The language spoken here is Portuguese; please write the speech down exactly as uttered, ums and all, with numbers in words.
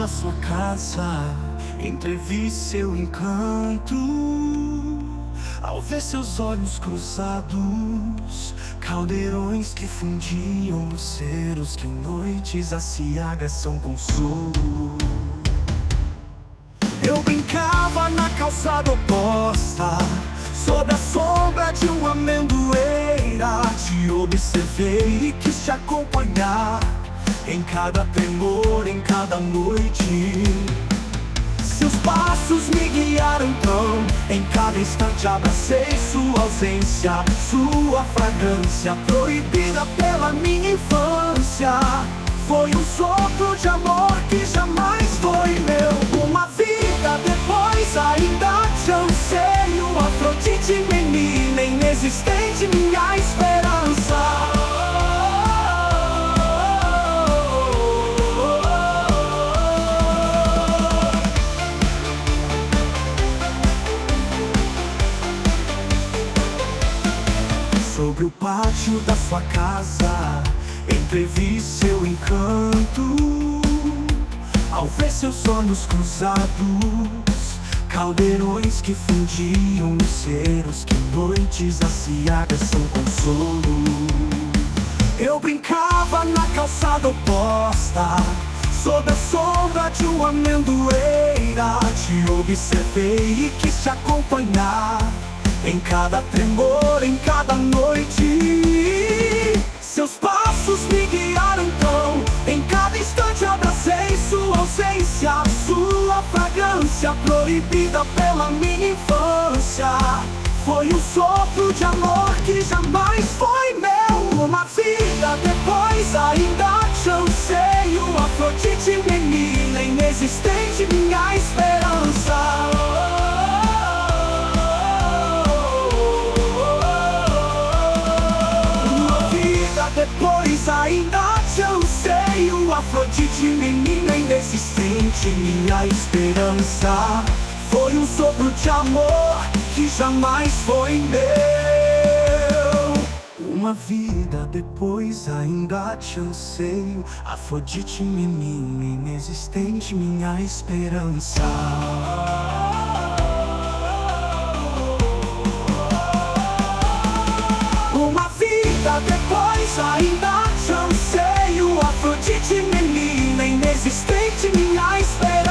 da sua casa, entrevi seu encanto. Ao ver seus olhos cruzados, caldeirões que fundiam luceros que em noites aciagas são consolo. Eu brincava na calçada oposta, sob a sombra de uma amendoeira. Te observei e quis te acompanhar, em cada tremor, em cada noite. Seus passos me guiaram então, em cada instante abracei sua ausência, sua fragrância proibida pela minha infância. Foi um sopro de amor que jamais foi meu. Uma vida depois ainda te anseio, Afrodite, menina inexistente, minha esperança. Sobre o pátio da sua casa, entrevi seu encanto. Ao ver seus olhos cruzados, caldeirões que fundiam luceros que em noites aciagas são consolo. Eu brincava na calçada oposta, sob a sombra de uma amendoeira. Te observei e quis te acompanhar, em cada tremor, em cada noite. Seus passos me guiaram então, em cada instante abracei sua ausência, sua fragrância proibida pela minha infância. Foi um sopro de amor que jamais foi meu. Uma vida depois ainda te anseio, Afrodite, menina inexistente, minha esperança. Depois ainda te anseio, Afrodite, menina inexistente, minha esperança. Foi um sopro de amor que jamais foi meu. Uma vida depois ainda te anseio, Afrodite, menina inexistente, minha esperança. Depois ainda te anseio, Afrodite, menina inexistente, minha esperança.